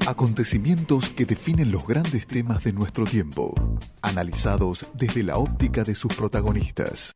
Acontecimientos que definen los grandes temas de nuestro tiempo, analizados desde la óptica de sus protagonistas.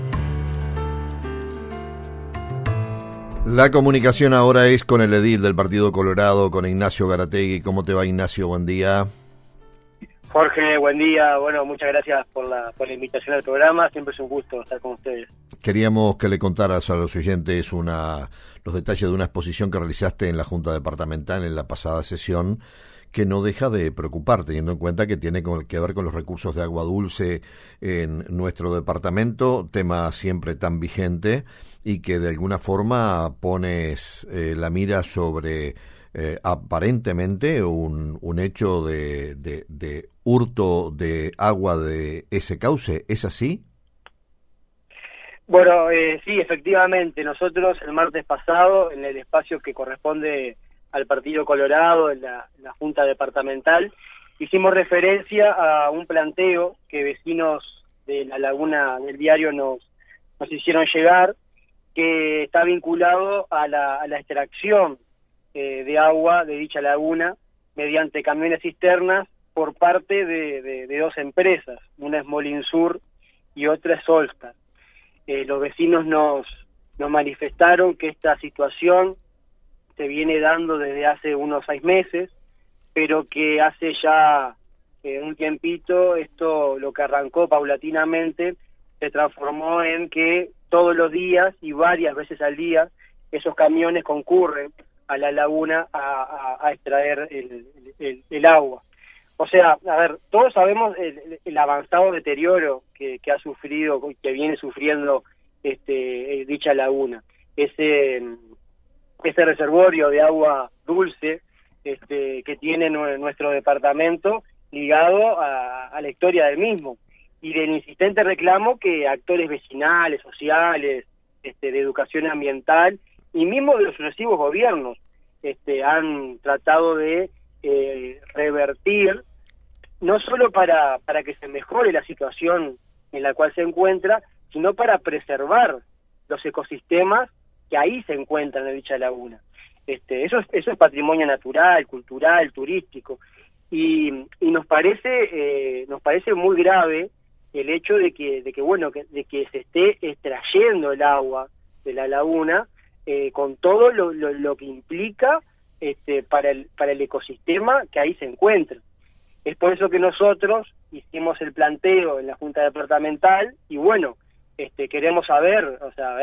La comunicación ahora es con el edil del Partido Colorado, con Ignacio Garategui. ¿Cómo te va, Ignacio? Buen día. Jorge, buen día. Bueno, muchas gracias por la invitación al programa. Siempre es un gusto estar con ustedes. Queríamos que le contaras a los oyentes los detalles de una exposición que realizaste en la Junta Departamental en la pasada sesión, que no deja de preocupar, teniendo en cuenta que tiene que ver con los recursos de agua dulce en nuestro departamento, tema siempre tan vigente, y que de alguna forma pones la mira sobre aparentemente un hecho de hurto de agua de ese cauce. ¿Es así? Bueno, sí, efectivamente. Nosotros el martes pasado, en el espacio que corresponde al Partido Colorado, en la Junta Departamental, hicimos referencia a un planteo que vecinos de la laguna del diario nos hicieron llegar, que está vinculado a la extracción de agua de dicha laguna mediante camiones cisternas por parte de dos empresas, una es Molinsur y otra es Solstar. Los vecinos nos manifestaron que esta situación se viene dando desde hace unos 6 meses, pero que hace ya un tiempito esto, lo que arrancó paulatinamente, se transformó en que todos los días y varias veces al día esos camiones concurren a la laguna a extraer el agua. O sea, a ver, todos sabemos el avanzado deterioro que ha sufrido, que viene sufriendo dicha laguna. Ese reservorio de agua dulce que tiene nuestro departamento ligado a la historia del mismo, y del insistente reclamo que actores vecinales, sociales, de educación ambiental y mismo de los sucesivos gobiernos han tratado de revertir, no solo para que se mejore la situación en la cual se encuentra, sino para preservar los ecosistemas que ahí se encuentran en dicha laguna. Eso es patrimonio natural, cultural, turístico, y nos parece muy grave el hecho de que se esté extrayendo el agua de la laguna con todo lo que implica para el ecosistema que ahí se encuentra. Es por eso que nosotros hicimos el planteo en la Junta Departamental y queremos saber,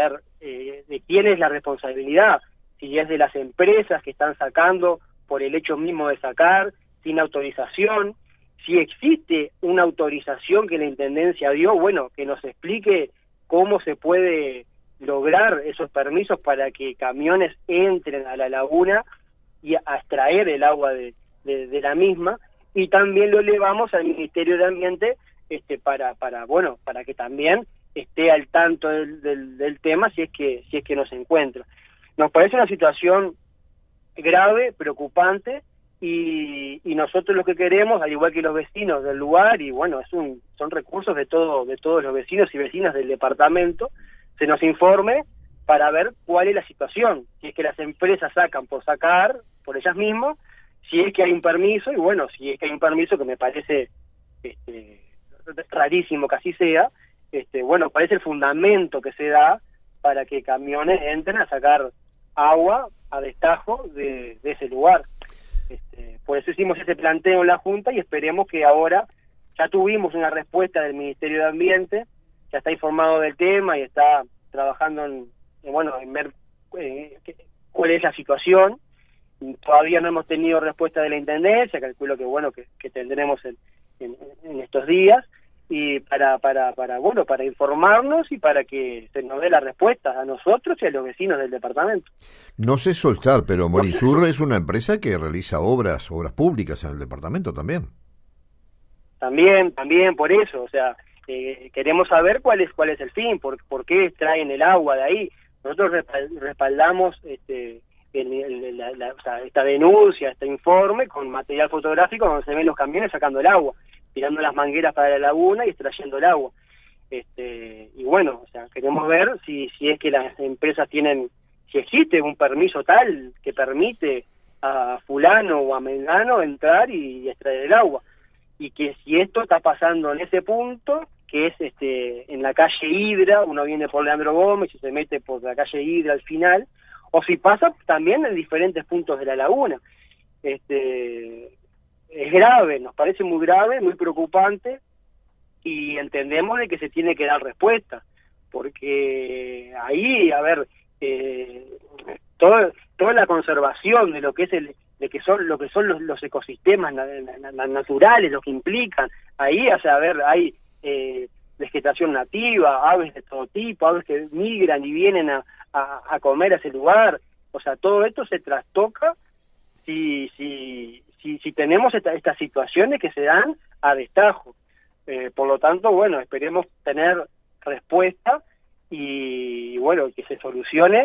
de quién es la responsabilidad, si es de las empresas que están sacando por el hecho mismo de sacar, sin autorización, si existe una autorización que la Intendencia dio, que nos explique cómo se puede lograr esos permisos para que camiones entren a la laguna y a extraer el agua de la misma, y también lo elevamos al Ministerio de Ambiente para que también esté al tanto del tema si es que no se encuentra. Nos parece una situación grave, preocupante, y nosotros lo que queremos, al igual que los vecinos del lugar, y son recursos de todos los vecinos y vecinas del departamento, se nos informe para ver cuál es la situación, si es que las empresas sacan por sacar, por ellas mismas, si es que hay un permiso, y si es que hay un permiso, que me parece rarísimo que así sea, cuál es el fundamento que se da para que camiones entren a sacar agua a destajo de ese lugar. Por eso hicimos ese planteo en la Junta y esperemos que ahora ya tuvimos una respuesta del Ministerio de Ambiente, ya está informado del tema y está trabajando en ver cuál es la situación. Todavía no hemos tenido respuesta de la Intendencia, calculo que tendremos en estos días, y para informarnos y para que se nos dé la respuesta a nosotros y a los vecinos del departamento. No sé Solstar, pero Molinsur es una empresa que realiza obras públicas en el departamento también. También, por eso, queremos saber cuál es el fin, por qué extraen el agua de ahí. Nosotros respaldamos esta denuncia, este informe con material fotográfico donde se ven los camiones sacando el agua, tirando las mangueras para la laguna y extrayendo el agua. Queremos ver si es que las empresas tienen, si existe un permiso tal que permite a fulano o a mengano entrar y extraer el agua. Y que si esto está pasando en ese punto, que es en la calle Hidra, uno viene por Leandro Gómez y se mete por la calle Hidra al final, o si pasa también en diferentes puntos de la laguna. Es grave, nos parece muy grave, muy preocupante, y entendemos de que se tiene que dar respuesta, porque ahí, a ver, toda la conservación de lo que es lo que son los ecosistemas naturales, lo que implican ahí, o sea, a ver, hay vegetación nativa, aves de todo tipo, aves que migran y vienen a comer a ese lugar, o sea, todo esto se trastoca si tenemos estas situaciones que se dan a destajo. Por lo tanto, bueno, esperemos tener respuesta y bueno, que se solucione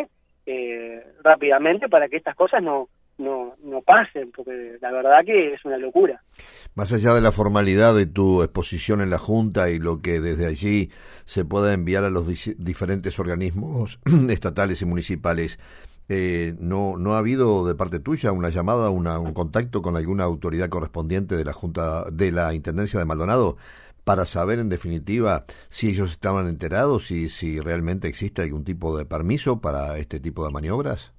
rápidamente para que estas cosas no pasen, porque la verdad que es una locura. Más allá de la formalidad de tu exposición en la Junta y lo que desde allí se pueda enviar a los diferentes organismos estatales y municipales, ¿no ha habido de parte tuya una llamada, un contacto con alguna autoridad correspondiente de la Junta, de la Intendencia de Maldonado, para saber en definitiva si ellos estaban enterados y si realmente existe algún tipo de permiso para este tipo de maniobras?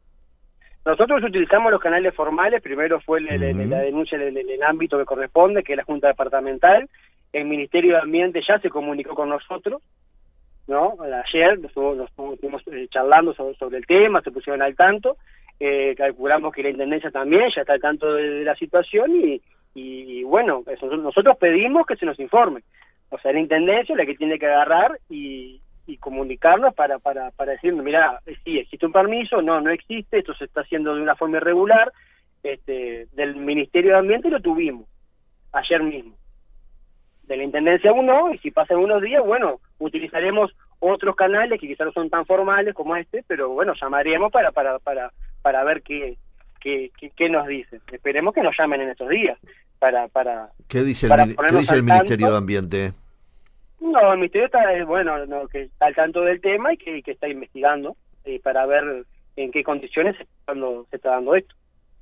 Nosotros utilizamos los canales formales. Primero fue la denuncia en el ámbito que corresponde, que es la Junta Departamental. El Ministerio de Ambiente ya se comunicó con nosotros, ¿no? Ayer nos estuvimos charlando sobre el tema, se pusieron al tanto. Calculamos que la Intendencia también ya está al tanto de la situación y bueno, nosotros pedimos que se nos informe. O sea, la Intendencia es la que tiene que agarrar y comunicarnos para decir, mira, sí, existe un permiso, no existe, esto se está haciendo de una forma irregular. Del Ministerio de Ambiente lo tuvimos ayer mismo. De la Intendencia aún no, y si pasan unos días, bueno, utilizaremos otros canales que quizás no son tan formales como pero bueno, llamaremos para ver qué nos dicen. Esperemos que nos llamen en estos días ¿Qué dice el Ministerio de Ambiente? No, el Ministerio está, que está al tanto del tema y que está investigando para ver en qué condiciones se está dando esto.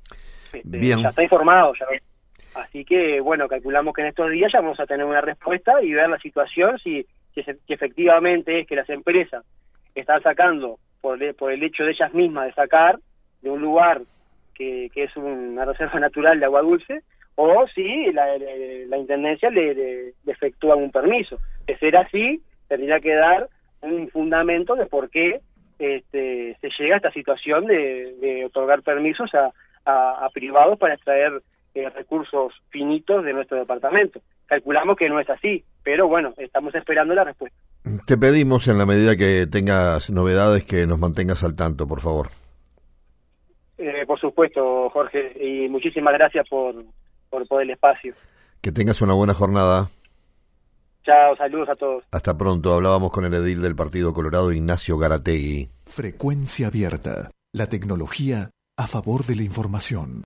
Bien. Ya está informado, ya. Así que, bueno, calculamos que en estos días ya vamos a tener una respuesta y ver la situación, si efectivamente es que las empresas están sacando por el hecho de ellas mismas de sacar de un lugar que es una reserva natural de agua dulce, o si la Intendencia le efectúa un permiso. De ser así, tendría que dar un fundamento de por qué se llega a esta situación de otorgar permisos a privados para extraer recursos finitos de nuestro departamento. Calculamos que no es así, pero bueno, estamos esperando la respuesta. Te pedimos, en la medida que tengas novedades, que nos mantengas al tanto, por favor. Por supuesto, Jorge, y muchísimas gracias por el espacio. Que tengas una buena jornada. Chao, saludos a todos. Hasta pronto. Hablábamos con el edil del Partido Colorado, Ignacio Garategui. Frecuencia Abierta, la tecnología a favor de la información.